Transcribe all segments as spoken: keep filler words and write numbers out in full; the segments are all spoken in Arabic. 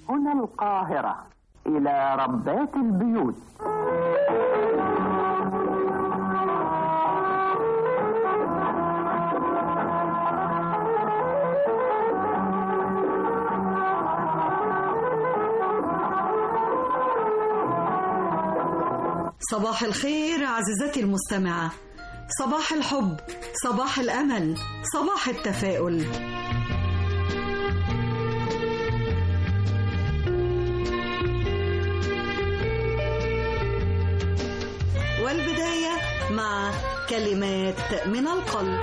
هنا القاهرة، إلى ربات البيوت. صباح الخير عزيزتي المستمعة، صباح الحب، صباح الأمل، صباح التفاؤل. والبداية مع كلمات من القلب.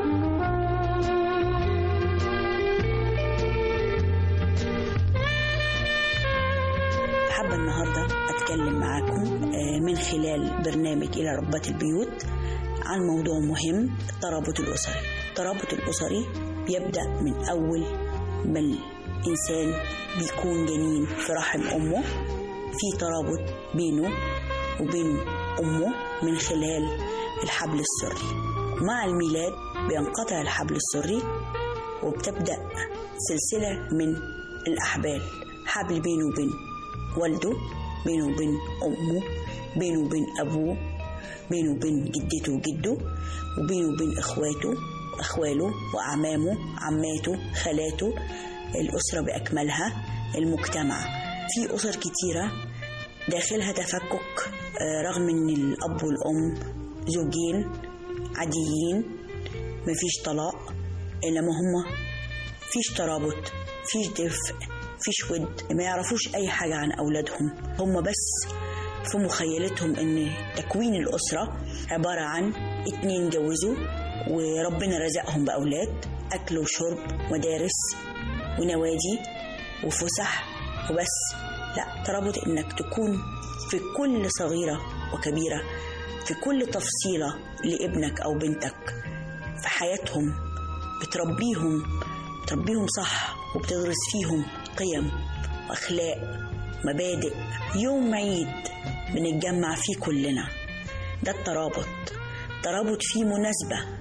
حابة النهاردة أتكلم معاكم من خلال برنامج إلى ربات البيوت عن موضوع مهم، الترابط الأسري. الترابط الأسري بيبدأ من أول ما الإنسان بيكون جنين في رحم أمه، في ترابط بينه وبين أمه من خلال الحبل السري. مع الميلاد بينقطع الحبل السري وبتبدأ سلسلة من الأحبال، حبل بينه وبين والده، بينه وبين أمه، بينه وبين أبوه، بينه وبين جدته وجده، وبينه وبين إخواته أخواله وأعمامه عماته خالاته، الأسرة بأكملها، المجتمع. في أسر كتيرة داخلها تفكك رغم أن الأب والأم زوجين عاديين، مفيش طلاق، إنما هما فيش ترابط، فيش دفء، فيش ود، ما يعرفوش أي حاجة عن أولادهم. هما بس في مخيلتهم أن تكوين الأسرة عبارة عن اتنين جوزوا وربنا رزقهم بأولاد، أكل وشرب، مدارس ونوادي وفسح وبس. لا، ترابط إنك تكون في كل صغيرة وكبيرة، في كل تفصيلة لابنك أو بنتك في حياتهم، بتربيهم بتربيهم صح، وبتغرس فيهم قيم وأخلاق مبادئ. يوم عيد بنتجمع فيه كلنا، ده الترابط. ترابط فيه مناسبة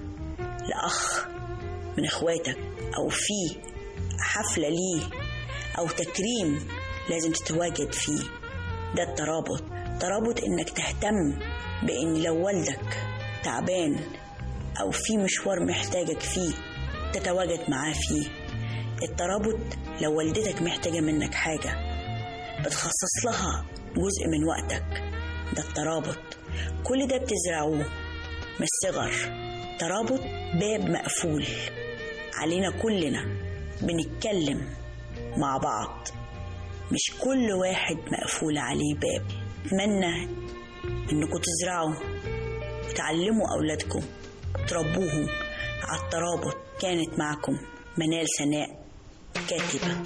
لأخ من إخواتك، أو فيه حفلة ليه، أو تكريم لازم تتواجد فيه، ده الترابط. ترابط إنك تهتم بإن لو والدك تعبان أو في مشوار محتاجك فيه تتواجد معاه فيه. الترابط لو والدتك محتاجة منك حاجة بتخصص لها جزء من وقتك، ده الترابط. كل ده بتزرعوه من الصغر. ترابط باب مقفول علينا كلنا، بنتكلم مع بعض، مش كل واحد مقفول عليه باب. أتمنى إنكم تزرعوا وتعلموا أولادكم، تربوهم على الترابط. كانت معكم منال سناء، كاتبة.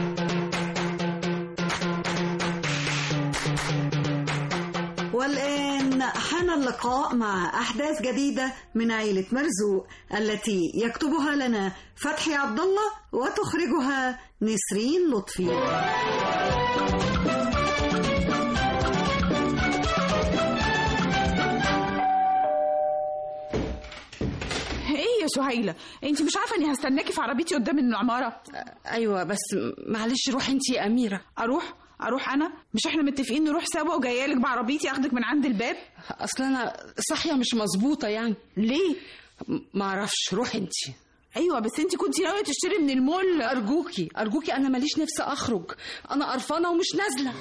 والآن حان اللقاء مع أحداث جديدة من عائلة مرزوق التي يكتبها لنا فتحي عبد الله وتخرجها نسرين لطفي. ايه يا سهيلة، انت مش عارفة اني هستناكي في عربيتي قدام العمارة؟ ايوه بس معلش، روحي انت يا أميرة. اروح اروح انا؟ مش احنا متفقين نروح سوا وجايالك بعربيتي اخدك من عند الباب؟ اصل انا صحية مش مظبوطة يعني. ليه؟ معرفش، روحي انت. ايوه بس انت كنتي ناوية تشتري من المول. ارجوكي ارجوكي، انا ماليش نفس اخرج، انا قرفانة ومش نازلة.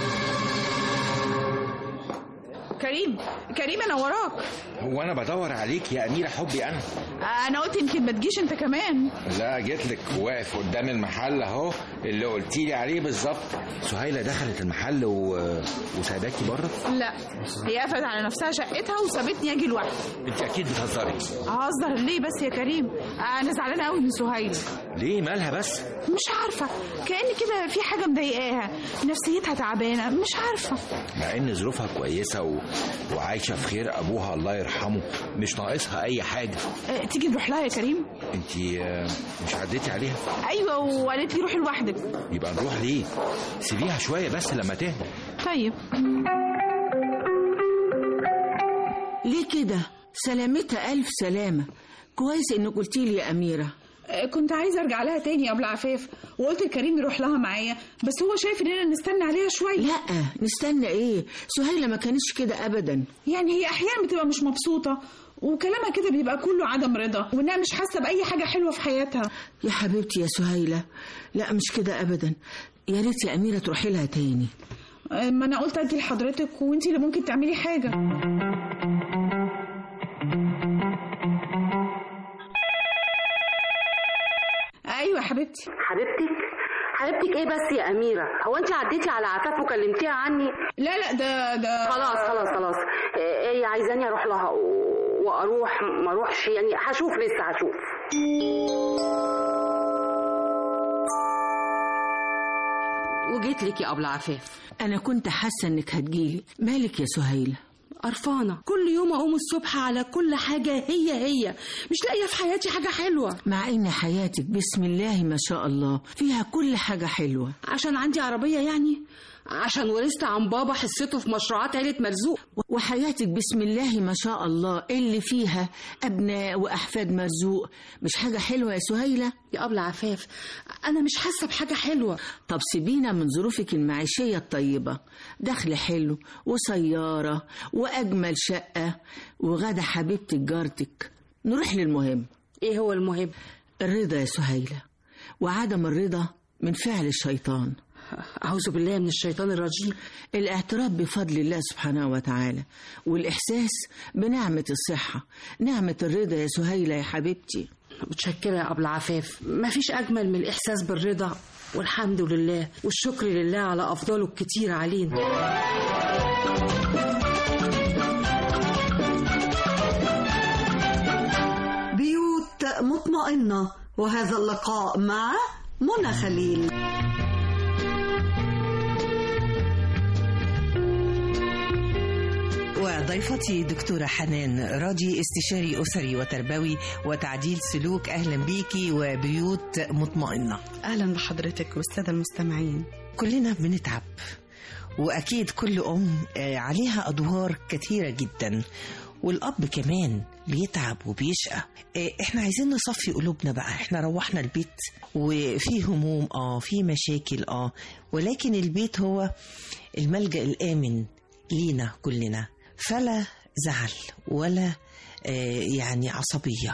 كريم كريم انا وراك. هو انا بدور عليك يا أميرة حبي؟ انا انا قلت يمكن ما تجيش انت كمان. لا، جيتلك، واقف قدام المحل اهو اللي قلتيلي عليه بالظبط. سهيلة دخلت المحل و... وسايباكي بره؟ لا، هي قفلت على نفسها شقتها وسابتني اجي لوحدي. انت اكيد بتهزري. هزر ليه بس يا كريم؟ انا زعلانه قوي من سهيلة. ليه؟ مالها بس؟ مش عارفه، كأن كده في حاجه مضايقاها، نفسيتها تعبانه، مش عارفه. مع ان ظروفها كويسه و... وعايشه في خير ابوها الله يرحمه، مش ناقصها اي حاجه. اه تيجي نروح لها يا كريم؟ انت مش عديتي عليها؟ ايوه، وقالت لي روحي لوحدك. يبقى نروح ليه؟ سيبيها شويه بس لما تهدى. طيب. ليه كده؟ سلامتها ألف سلامة. كويس إنك قلتي لي يا أميرة. كنت عايزه ارجع لها تاني يا ابو العفاف، وقلت لكريم يروح لها معايا، بس هو شايف اننا نستنى عليها شويه. لا نستنى ايه؟ سهيلة ما كانتش كده ابدا. يعني هي احيانا بتبقى مش مبسوطه وكلامها كده بيبقى كله عدم رضا، وانها مش حاسه باي حاجه حلوه في حياتها. يا حبيبتي يا سهيلة، لا مش كده ابدا. يا ريت يا اميرة تروحي لها تاني. ما انا قلت ادي لحضرتك وانتي اللي ممكن تعملي حاجه. ايوه حبيبتي. حبيبتك حبيبتك ايه بس يا اميره؟ هو انت عديتي على عفاف وكلمتيها عني؟ لا لا ده ده خلاص خلاص خلاص. هي عايزاني اروح لها واروح ما اروحش، يعني هشوف لسه هشوف. وجيت لك يا ابو العفاف. انا كنت حاسه انك هتجيلي. مالك يا سهيلة؟ قرفانه، كل يوم اقوم الصبح على كل حاجه هي هي، مش لاقيه في حياتي حاجه حلوه. مع ان حياتك بسم الله ما شاء الله فيها كل حاجه حلوه. عشان عندي عربيه يعني؟ عشان ورثت عن بابا حصته في مشروعات عيله مرزوق. وحياتك بسم الله ما شاء الله اللي فيها ابناء واحفاد مرزوق، مش حاجه حلوه يا سهيلة؟ يا ابله عفاف انا مش حاسه بحاجه حلوه. طب سيبينا من ظروفك المعيشيه الطيبه، دخل حلو وسياره واجمل شقه وغدا حبيبتك جارتك. نروح للمهم. ايه هو المهم؟ الرضا يا سهيلة، وعدم الرضا من فعل الشيطان. أعوذ بالله من الشيطان الرجيم. الاعتراف بفضل الله سبحانه وتعالى، والإحساس بنعمة الصحة، نعمة الرضا يا سهيلة يا حبيبتي. متشكرة يا أبو العفاف، مفيش أجمل من الإحساس بالرضا والحمد لله والشكر لله على أفضاله الكتير علينا. بيوت مطمئنة، وهذا اللقاء مع منى خليل. وضيفتي دكتورة حنان راضي، استشاري أسري وتربوي وتعديل سلوك. أهلا بيكي وبيوت مطمئنة. أهلا بحضرتك والسادة المستمعين. كلنا بنتعب، وأكيد كل أم عليها أدوار كثيرة جدا، والأب كمان بيتعب وبيشقى. احنا عايزين نصفي قلوبنا بقى. احنا روحنا البيت وفي هموم، اه في مشاكل، اه ولكن البيت هو الملجأ الآمن لينا كلنا، فلا زعل ولا آه يعني عصبية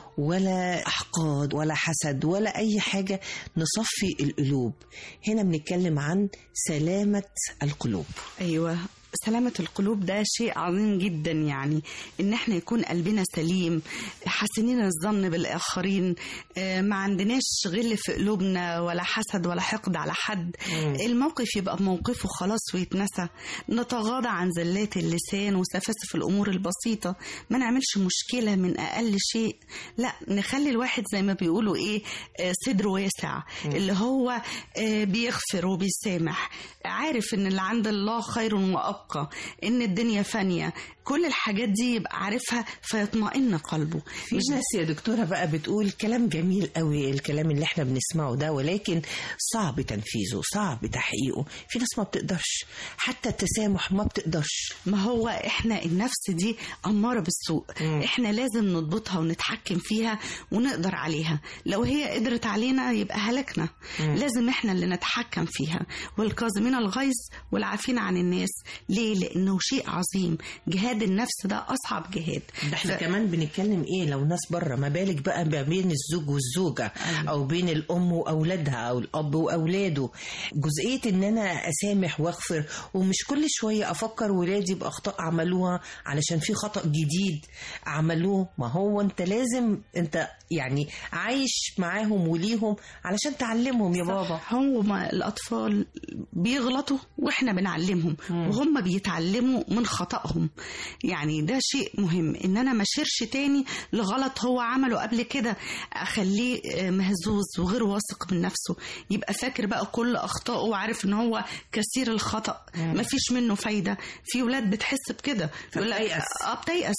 ولا أحقاد ولا حسد ولا أي حاجة. نصفي القلوب. هنا بنتكلم عن سلامة القلوب. أيوة، سلامة القلوب ده شيء عظيم جدا، يعني ان احنا يكون قلبنا سليم، حاسين الظن بالآخرين، ما عندناش غل في قلوبنا ولا حسد ولا حقد على حد. مم. الموقف يبقى موقفه خلاص ويتنسى، نتغاضى عن زلات اللسان وسفاسف الأمور البسيطة، ما نعملش مشكلة من أقل شيء، لا نخلي الواحد زي ما بيقولوا ايه صدره واسع. مم. اللي هو بيغفر وبيسامح، عارف ان اللي عند الله خير وأبقى، ان الدنيا فانية، كل الحاجات دي يبقى عارفها فيطمئن قلبه. في ناس يا دكتورة بقى بتقول كلام جميل قوي الكلام اللي احنا بنسمعه ده، ولكن صعب تنفيذه، صعب تحقيقه. في ناس ما بتقدرش، حتى التسامح ما بتقدرش. ما هو احنا النفس دي أمارة بالسوء. م. احنا لازم نضبطها ونتحكم فيها ونقدر عليها. لو هي قدرت علينا يبقى هلكنا. م. لازم احنا اللي نتحكم فيها. والكاظمين الغيظ والعافين عن الناس. ليه؟ لأنه شيء عظيم. جهاد النفس ده أصعب جهاد. ده احنا ف... كمان بنتكلم ايه لو ناس بره، ما بالك بقى ما بين الزوج والزوجة. أيوة. أو بين الأم وأولادها أو الأب وأولاده. جزئية إن أنا أسامح وأغفر، ومش كل شوية أفكر ولادي بأخطاء عملوها علشان في خطأ جديد عملوه. ما هو أنت لازم أنت يعني عايش معاهم وليهم علشان تعلمهم يا بابا. هم الأطفال بيغلطوا وإحنا بنعلمهم، م. وهم بيتعلموا من خطأهم. يعني ده شيء مهم، ان انا ما اشيرش تاني لغلط هو عمله قبل كده، اخليه مهزوز وغير واثق من نفسه، يبقى فاكر بقى كل اخطائه وعارف ان هو كثير الخطأ، ما فيش منه فايدة. في ولاد بتحس بكده، بتيأس. اه بتيأس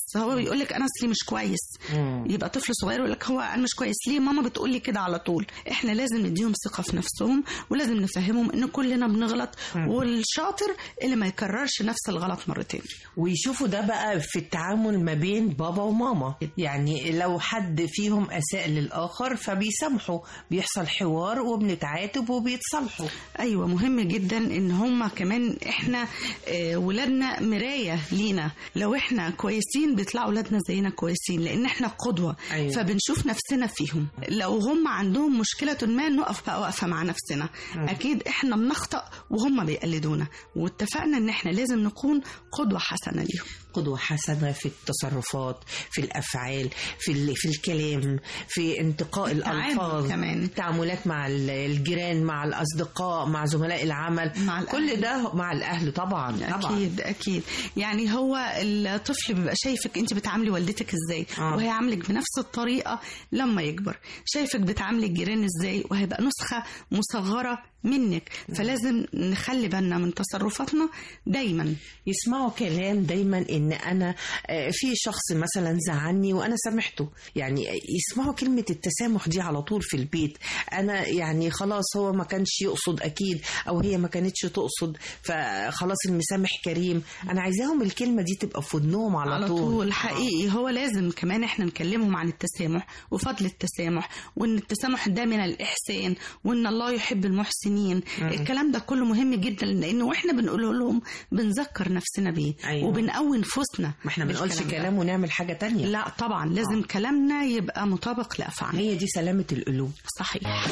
هو بيقول لك انا اصلي مش كويس. مم. يبقى طفل صغير يقول لك هو انا مش كويس ليه ماما بتقول لي كده على طول. احنا لازم نديهم ثقه في نفسهم ولازم نفهمهم ان كلنا بنغلط. مم. والشاطر اللي ما يكررش نفس الغلط مرتين. ويشوفوا ده بقى في التعامل ما بين بابا وماما، يعني لو حد فيهم اساء للاخر فبيسامحوا، بيحصل حوار وبنتعاتب وبيتصالحوا. ايوه مهم جدا ان هم كمان احنا آه ولادنا مرايه لينا، لو احنا كويسين بيطلعوا ولادنا زينا كويسين لان احنا قدوه. أيوة. فبنشوف نفسنا فيهم. لو هم عندهم مشكله ما نقف بقى واقفه مع نفسنا. م. اكيد احنا بنخطأ وهم بيقلدونا، واتفقنا ان احنا لازم نكون قدوه حسنه ليهم. قدوة حسنة في التصرفات، في الأفعال، في في الكلام، في انتقاء الألفاظ كمان، التعاملات مع الجيران، مع الأصدقاء، مع زملاء العمل، مع كل ده مع الأهل طبعا. طبعا أكيد أكيد. يعني هو الطفل بيبقى شايفك أنت بتعاملي والدتك إزاي آه. وهي عاملك بنفس الطريقة لما يكبر، شايفك بتعاملي الجيران إزاي وهيبقى نسخة مصغرة منك. فلازم نخلي بالنا من تصرفاتنا دايما. يسمعوا كلام دايما ان انا في شخص مثلا زعلني وانا سامحته، يعني يسمعوا كلمة التسامح دي على طول في البيت. انا يعني خلاص هو ما كانش يقصد اكيد، او هي ما كانتش تقصد، فخلاص المسامح كريم. انا عايزاهم الكلمة دي تبقى في ودنهم على, على طول. طول حقيقي. هو لازم كمان احنا نكلمهم عن التسامح وفضل التسامح، وان التسامح ده من الاحسان، وان الله يحب المحسنين. الكلام ده كله مهم جدا، لانه واحنا بنقول لهم بنذكر نفسنا بيه. أيوة. وبنقوي نفوسنا. ما احنا بنقولش كلام ونعمل حاجة تانية. لا طبعا لازم آه. كلامنا يبقى مطابق لأفعالنا. هي دي سلامة القلوب. صحيح.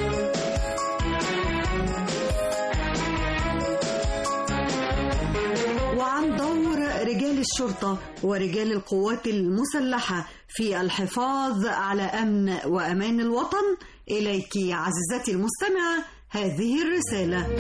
وعن دور رجال الشرطة ورجال القوات المسلحة في الحفاظ على أمن وأمان الوطن، إليك عزيزتي المستمعة هذه الرسالة.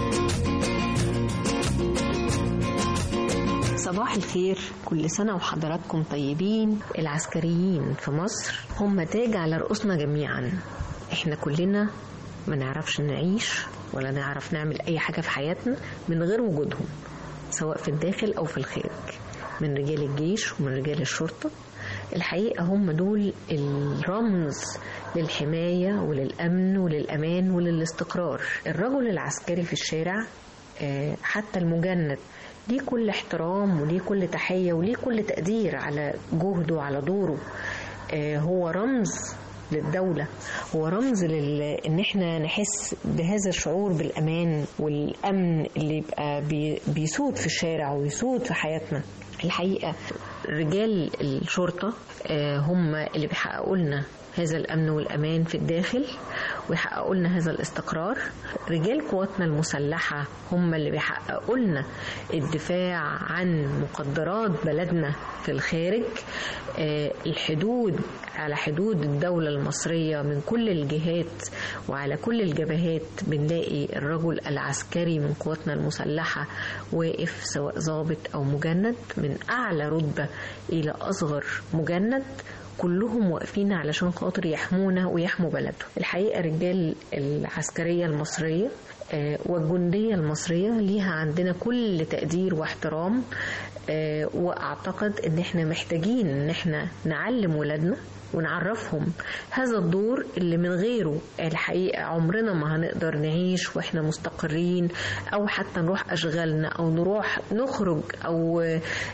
صباح الخير، كل سنة وحضراتكم طيبين. العسكريين في مصر هم تاج على رؤوسنا جميعا. احنا كلنا ما نعرفش نعيش ولا نعرف نعمل أي حاجة في حياتنا من غير وجودهم، سواء في الداخل أو في الخارج، من رجال الجيش ومن رجال الشرطة. الحقيقة هم دول الرمز للحماية وللأمن وللأمان وللاستقرار. الرجل العسكري في الشارع حتى المجند ليه كل احترام وليه كل تحية وليه كل تقدير على جهده وعلى دوره. هو رمز للدولة، هو رمز لل... ان احنا نحس بهذا الشعور بالأمان والأمن اللي يبقى بي... بيسود في الشارع ويسود في حياتنا. الحقيقة رجال الشرطة هم اللي بيحققوا لنا هذا الأمن والأمان في الداخل ويحققوا لنا هذا الاستقرار. رجال قواتنا المسلحة هم اللي بيحققوا لنا الدفاع عن مقدرات بلدنا في الخارج. الحدود على حدود الدولة المصرية من كل الجهات وعلى كل الجبهات بنلاقي الرجل العسكري من قواتنا المسلحة واقف، سواء ضابط أو مجند، من أعلى رتبة إلى أصغر مجند، كلهم واقفين علشان خاطر يحمونا ويحموا بلدهم. الحقيقة رجال العسكرية المصرية والجندية المصرية ليها عندنا كل تقدير واحترام، واعتقد ان احنا محتاجين ان احنا نعلم ولادنا ونعرفهم هذا الدور اللي من غيره الحقيقة عمرنا ما هنقدر نعيش واحنا مستقرين، او حتى نروح اشغالنا او نروح نخرج او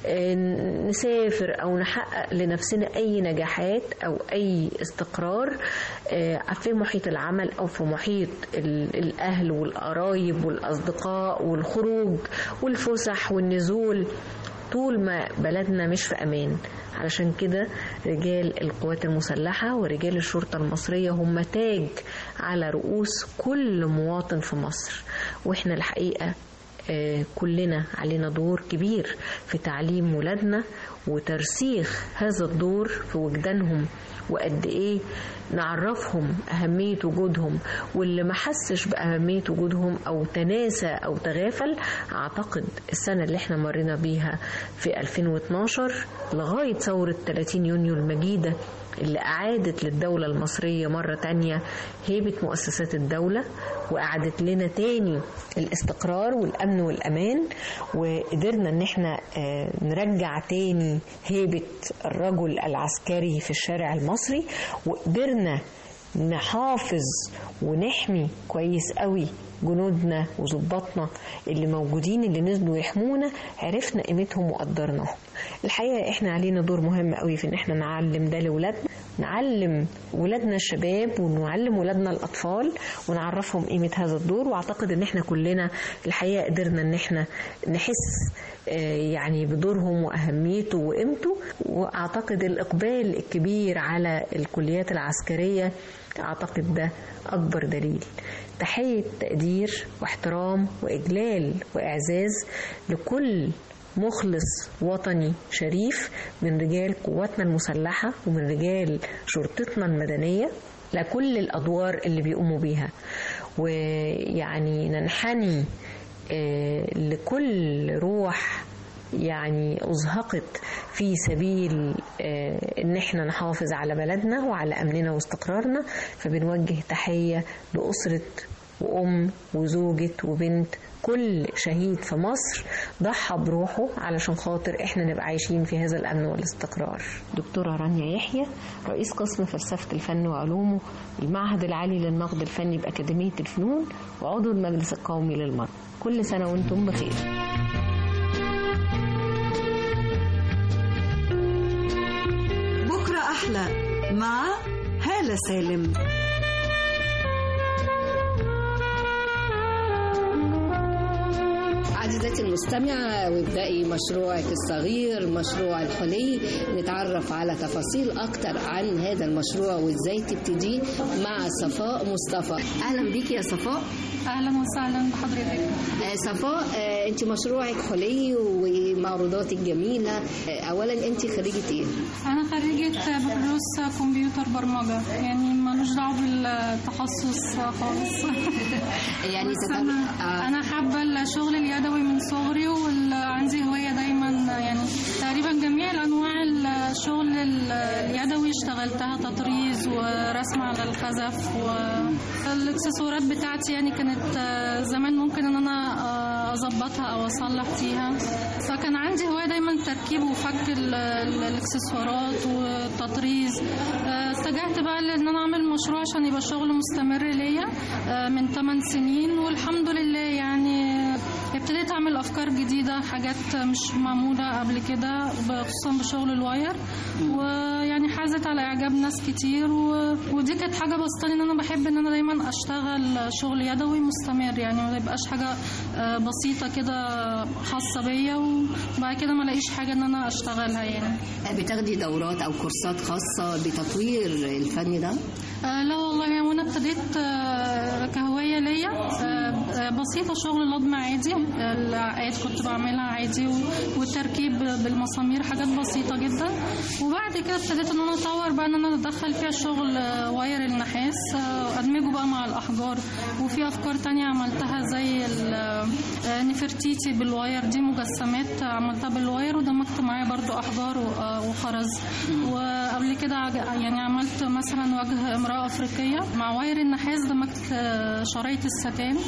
نسافر او نحقق لنفسنا اي نجاحات او اي استقرار في محيط العمل او في محيط الاهل والقرايب والاصدقاء والخروج والفسح والنزول، طول ما بلدنا مش في امان. علشان كده رجال القوات المسلحة ورجال الشرطة المصرية هم تاج على رؤوس كل مواطن في مصر. واحنا الحقيقة كلنا علينا دور كبير في تعليم ولادنا وترسيخ هذا الدور في وجدانهم، وقد ايه نعرفهم أهمية وجودهم. واللي ما حسش بأهمية وجودهم أو تناسى أو تغافل، أعتقد السنة اللي احنا مرينا بيها في ألفين واثناشر لغاية ثورة ثلاثين يونيو المجيدة اللي أعادت للدولة المصرية مرة تانية هيبة مؤسسات الدولة، وأعادت لنا تاني الاستقرار والأمن والأمان، وقدرنا ان احنا نرجع تاني نقلل هيبة الرجل العسكري في الشارع المصري، وقدرنا نحافظ ونحمي كويس قوي جنودنا وضباطنا اللي موجودين اللي نزلوا يحمونا، عرفنا قيمتهم وقدرناهم. الحقيقة احنا علينا دور مهم قوي في ان احنا نعلم ده لولادنا، نعلم ولادنا الشباب ونعلم ولادنا الأطفال ونعرفهم قيمة هذا الدور. واعتقد ان احنا كلنا الحقيقة قدرنا ان احنا نحس يعني بدورهم وأهميته وقيمته. واعتقد الإقبال الكبير على الكليات العسكرية اعتقد ده أكبر دليل. تحية تقدير واحترام وإجلال وإعزاز لكل مخلص وطني شريف من رجال قواتنا المسلحة ومن رجال شرطتنا المدنية لكل الأدوار اللي بيقوموا بيها، ويعني ننحني لكل روح يعني أزهقت في سبيل إن احنا نحافظ على بلدنا وعلى أمننا واستقرارنا. فبنوجه تحية لأسرة وأم وزوجة وبنت كل شهيد في مصر ضحى بروحه علشان خاطر احنا نبقى عايشين في هذا الأمن والاستقرار. دكتورة رانيا يحيى، رئيس قسم فلسفة الفن وعلومه، المعهد العالي للنقد الفني بأكاديمية الفنون، وعضو المجلس القومي للمرأة. كل سنة وانتم بخير. بكرة أحلى مع هالة سالم. عزيزتي المستمعة، وابدأي مشروعك الصغير مشروع الحلي. نتعرف على تفاصيل أكتر عن هذا المشروع وإزاي تبتديه مع صفاء مصطفى. أهلا بيك يا صفاء. أهلا وسهلا بحضرتك. آه صفاء، آه أنت مشروعك حلي ومعروضاتك جميلة. آه أولا أنت خريجة إيه؟ أنا خريجة بكالوريوس كمبيوتر برمجة، يعني مالوش دعوة بالتخصص خالص. يعني أنا, آه. أنا حابة الشغل اليدوي من صغري، وعندي هواية دايما يعني تقريبا جميع الأنواع الشغل اليدوي اشتغلتها، تطريز ورسم على الخزف، والاكسسوارات بتاعتي يعني كانت زمان ممكن ان انا اظبطها او اصلح فيها، فكان عندي هواية دايما تركيب وفك الاكسسوارات والتطريز. اتجهت بقى لان انا اعمل مشروع عشان يبقى شغل مستمر ليا من ثمان سنين، والحمد لله يعني ابتديت اعمل افكار جديده، حاجات مش معموله قبل كده، خصوصا بشغل الواير، ويعني حازت على اعجاب ناس كتير، و... ودي كانت حاجه بسطاني ان انا بحب ان انا دايما اشتغل شغل يدوي مستمر، يعني ما يبقاش حاجه بسيطه كده خاصه بيا وبعد كده ما الاقيش حاجه ان انا اشتغلها. يعني بتاخدي دورات او كورسات خاصه بتطوير الفن ده؟ آه لا والله، يعني وانا ابتديت آه كهوايه ليا آه بسيطه، شغل لضم عادي، العقاد كنت بعملها عادي، والتركيب بالمسامير حاجات بسيطه جدا. وبعد كده ابتديت ان انا اطور بقى ان انا ادخل فيها شغل واير النحاس، ادمجه بقى مع الاحجار، وفي افكار تانية عملتها زي نفرتيتي بالواير، دي مجسمات عملتها بالواير ودمجت معايا برضو احجار وخرز. وقبل كده يعني عملت مثلا وجه امرأة افريقية مع واير النحاس، دمجت شرايط الستان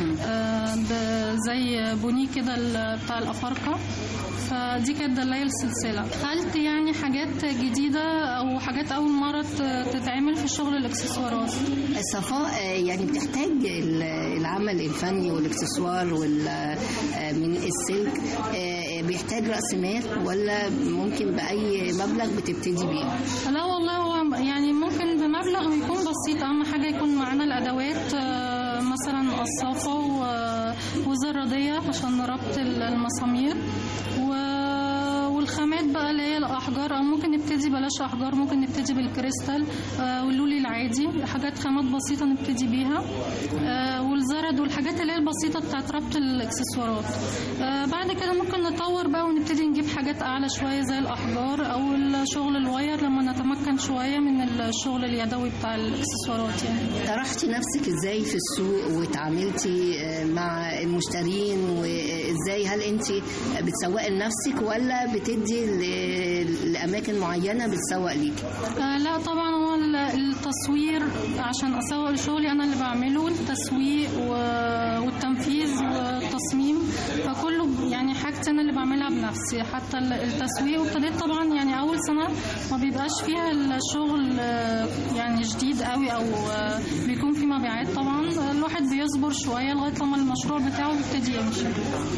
زي بوني كده بتاع الافارقة، فدي كانت دلاية السلسلة. دخلت يعني حاجات جديدة أو حاجات أول مرة تتعمل في شغل الإكسسوارات. صفاء، يعني بتحتاج العمل الفني والإكسسوار من السلك بيحتاج رأس مال ولا ممكن بأي مبلغ بتبتدي بيه؟ لا والله، هو يعني ممكن بمبلغ ويكون بسيط، أهم حاجة يكون معانا الأدوات، مثلا قصافة وزرادية عشان ربط المسامير، والخامات بقى اللي هي الأحجار، أو ممكن نبتدي بلاش أحجار، ممكن نبتدي بالكريستال واللولي العادي، حاجات خامات بسيطة نبتدي بيها، والزرد والحاجات اللي هي البسيطة بتاعت ربط الإكسسوارات. بعد كده ممكن نطور بقى ونبتدي نجيب حاجات أعلى شوية زي الأحجار أو الشغل الواير لما نتمكن شوية من الشغل اليدوي بتاع الإكسسوارات. يعني طرحتي نفسك إزاي في السوق وتعاملتي مع المشترين، وإزاي هل أنت بتسوقي لنفسك ولا بتدي لأماكن معينة بتسوق ليك؟ آه لا طبعا، هو التصوير عشان أسوق لشغلي أنا اللي بعمله، التسويق والتنفيذ والتصميم، فكله يعني حاجتي انا اللي بعملها بنفسي. حتى التسويق وابتديت طبعا يعني اول سنه ما بيبقاش فيها الشغل يعني جديد قوي او بيكون في مبيعات، طبعا الواحد بيصبر شويه لغايه لما المشروع بتاعه يبتدي يمشي.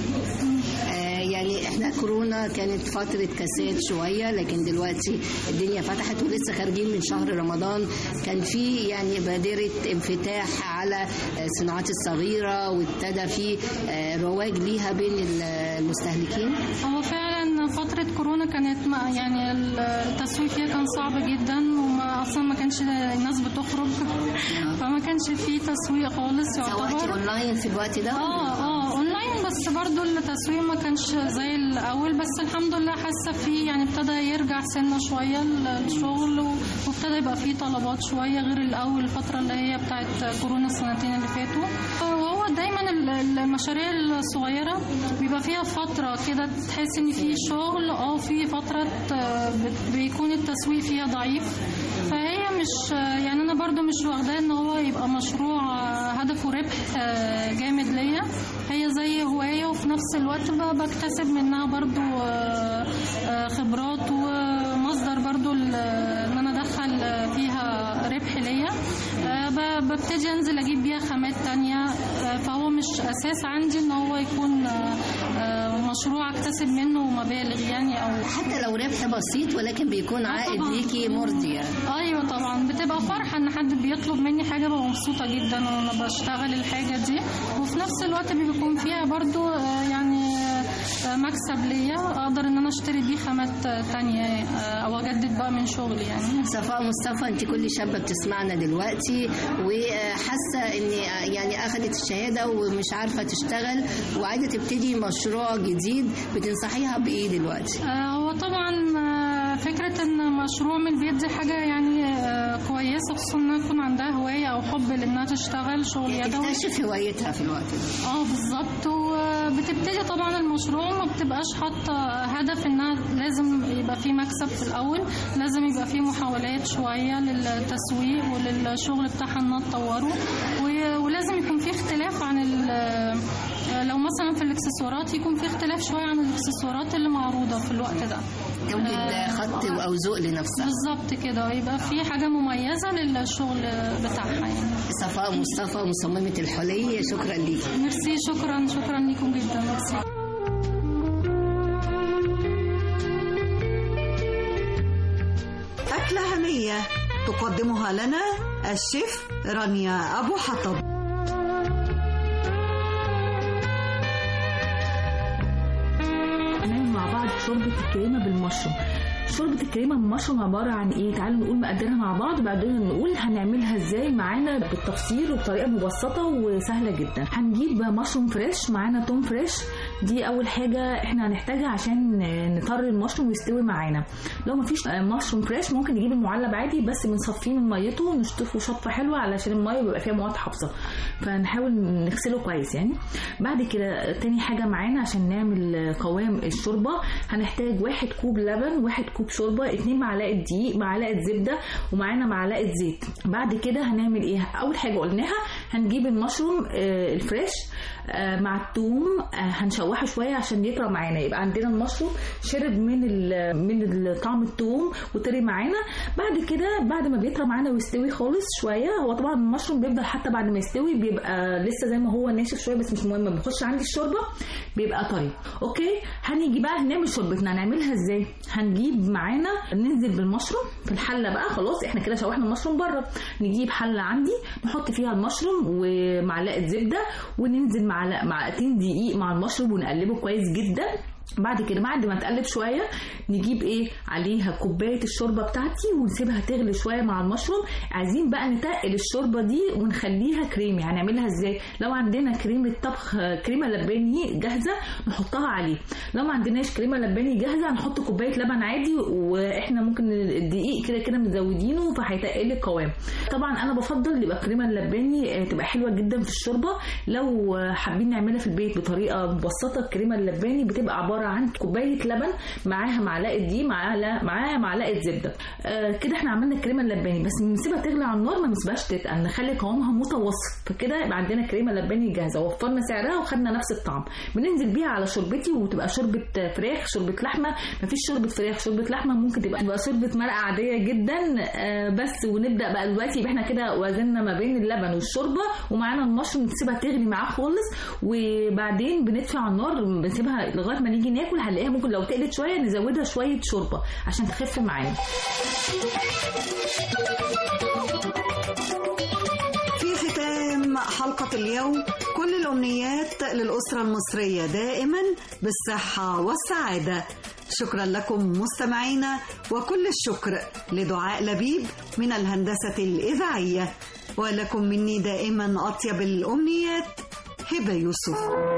يعني احنا كورونا كانت فترة كساد شوية، لكن دلوقتي الدنيا فتحت ولسه خارجين من شهر رمضان. كان في يعني بادرة انفتاح على الصناعات الصغيرة وابتدى في رواج ليها بين المستهلكين. هو فعلا فترة كورونا كانت يعني التسويق فيها كان صعب جدا، وما اصلا ما كانش الناس بتخرج فما كانش فيه تسويق خالص يعتبر. سويتي اونلاين في الوقت ده؟ اه اه اونلاين، بس برضو التسويق ما كانش زي الاول، بس الحمد لله حاسه فيه يعني ابتدى يرجع سنه شويه الشغل، وابتدى يبقى فيه طلبات شويه غير الاول الفتره اللي هي بتاعت كورونا السنتين اللي فاتوا. وهو دايما المشاريع الصغيره بيبقى فيها فتره كده تحس ان في شغل، اه في فتره بيكون التسويق فيها ضعيف، فهي مش يعني انا برضو مش واخداه ان هو يبقى مشروع هدفه ربح جامد ليا، هي زي هوايه وفي نفس الوقت بكتسب منها برضو خبرات ومصدر برضو ان انا ادخل فيها ربح ليا، ببتدي انزل اجيب بيها خامات تانية، فهو مش اساس عندي ان هو يكون مشروع اكتسب منه مبالغ يعني، او حتى لو ربح بسيط ولكن بيكون عائد ليكي مرضي يعني. ايوه طبعا بتبقى فرحه ان حد بيطلب مني حاجه، ببقى مبسوطه جدا وانا بشتغل الحاجه دي، وفي نفس الوقت بيكون فيها برضو يعني مكسب ليا اقدر ان انا اشتري بيه خامات تانية او اجدد بقى من شغلي يعني. صفاء مصطفى، انت كل شابه بتسمعنا دلوقتي وحاسه ان يعني اخذت الشهاده ومش عارفه تشتغل وعايزه تبتدي مشروع جديد، بتنصحيها بايه دلوقتي؟ هو طبعا فكره ان مشروع من البيت دي حاجه يعني كويسه، خصوصا انها يكون عندها هوايه او حب لانها تشتغل شغل يدوي، تكتشف هوايتها في الوقت ده. اه بالظبط، وبتبتدي طبعا المشروع ما بتبقاش حاطه هدف انها لازم يبقى فيه مكسب في الاول، لازم يبقى فيه محاولات شويه للتسويق وللشغل بتاعها انها تطوره، ولازم يكون فيه اختلاف عن لو مثلا في الاكسسوارات يكون فيه اختلاف شويه عن الاكسسوارات اللي معروضه في الوقت ده، جودة خط او ذوق لنفسها بالظبط كده، يبقى في حاجه مميزه للشغل بتاعها يعني. صفاء مصطفى مصممه الحلي، شكرا ليكي. ميرسي، شكرا شكرا ليكم جدا. ميرسي. أكلة هنية تقدمها لنا الشيف رانيا أبو حطب. هنعمل مع بعض شوربة الكريمة بالمشروم. شوربة الكريمة بالمشروم عبارة عن ايه؟ تعالوا نقول مقاديرها مع بعض، بعدين نقول هنعملها ازاي معانا بالتفصيل وبطريقة مبسطة وسهلة جدا. هنجيب مشروم فريش، معانا توم فريش، دي اول حاجة احنا هنحتاجها عشان نطر المشروم ويستوي معانا. لو مفيش مشروم فريش ممكن نجيب المعلب عادي، بس بنصفيه من ميته ونشطفه شطفة حلوة علشان المية بيبقى فيها مواد حافظة، فنحاول نغسله كويس يعني. بعد كده تاني حاجة معانا عشان نعمل قوام الشوربة هنحتاج واحد كوب لبن، واحد كوب شوربه، اتنين معلقه دقيق، معلقه زبده، ومعانا معلقه زيت. بعد كده هنعمل ايه؟ اول حاجه قلناها هنجيب المشروم آه الفريش آه مع الثوم، آه هنشوحه شويه عشان يطرى معانا، يبقى عندنا المشروم شرب من من طعم الثوم وطري معانا. بعد كده بعد ما بيطرى معانا ويستوي خالص شويه، هو طبعا المشروم بيفضل حتى بعد ما يستوي بيبقى لسه زي ما هو ناشف شويه، بس مش مهم، بنخش عندي الشوربه بيبقى طري. اوكي، هنيجي بقى هنعمل شوربتنا. هنعملها ازاي؟ هنجيب معانا ننزل بالمشروم في الحله بقى، خلاص احنا كده شوحنا المشروم بره، نجيب حله عندي نحط فيها المشروم ومعلقه زبده، وننزل معلقه معلقتين دقيق مع المشروم ونقلبه كويس جدا. بعد كده بعد ما تقلب شويه نجيب ايه عليها كوبايه الشوربه بتاعتي ونسيبها تغلي شويه مع المشروم. عايزين بقى نتقل الشوربه دي ونخليها كريمي. هنعملها ازاي؟ لو عندنا كريمه طبخ كريمه لباني جاهزه نحطها عليه، لو ما عندناش كريمه لباني جاهزه هنحط كوبايه لبن عادي، واحنا ممكن الدقيق كده كده مزودينه فهيتقل القوام. طبعا انا بفضل يبقى الكريمه اللباني تبقى حلوه جدا في الشوربه. لو حابين نعملها في البيت بطريقه مبسطه، الكريمه اللباني بتبقى عباره عباره عن كوبايه لبن معاها معلقه دي معاها معاها معلقه زبده. آه كده احنا عملنا الكريمه اللباني، بس بنسيبها تغلي على النار، ما نسيبهاش تتقل، نخلي قوامها متوسط. فكده يبقى عندنا كريمه لباني جاهزه، وفرنا سعرها وخدنا نفس الطعم. بننزل بيها على شوربتي، وتبقى شوربه فراخ، شوربه لحمه، مفيش شوربه فراخ، شوربه لحمه ممكن تبقى تبقى شوربه مرقه عاديه جدا. آه بس ونبدا بقى دلوقتي يبقى احنا كده وزننا ما بين اللبن والشوربه، ومعانا المشروم نسيبها تغلي معاه خالص، وبعدين بندفع على النار بنسيبها لغايه ما نيجي ناكل. هنلاقيها ممكن لو تقلت شويه نزودها شويه شوربه عشان تخف معانا. في ختام حلقة اليوم كل الأمنيات للأسرة المصرية دائما بالصحة والسعادة. شكرا لكم مستمعينا، وكل الشكر لدعاء لبيب من الهندسة الإذاعية، ولكم مني دائما أطيب الأمنيات، هبة يوسف.